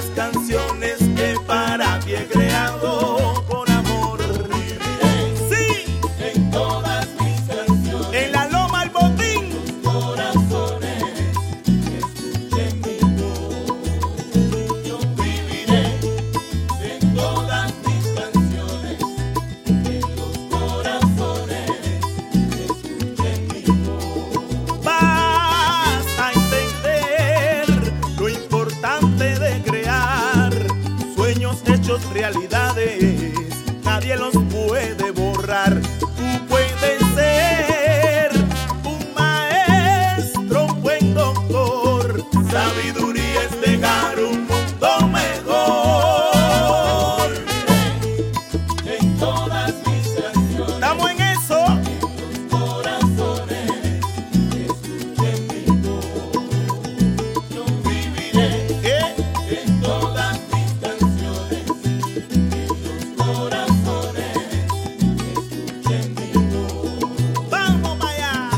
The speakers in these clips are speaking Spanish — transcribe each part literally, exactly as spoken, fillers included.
canciones que para ti he creado con amor. Sí, En todas mis canciones, en la loma el botín. los corazones que escuchen mi voz. Yo viviré en todas mis canciones, en los corazones que escuchen mi voz. Vas a entender lo importante de crear sueños hechos realidades. Nadie los puede borrar. Tú puedes ser un maestro, un buen doctor. Sabiduría es dejar un mundo mejor. En todas mis canciones, Estamos en eso. los corazones que escuchen mi voz. Yo viviré ¿Qué? en todas mis canciones, en los corazones que escuchen mi voz. Vamos para allá.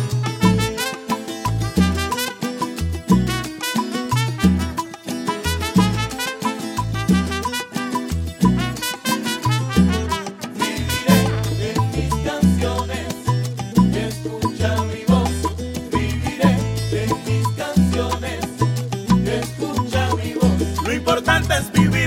Viviré en mis canciones, escucha mi voz. Viviré en mis canciones, escucha mi voz. Lo importante es vivir.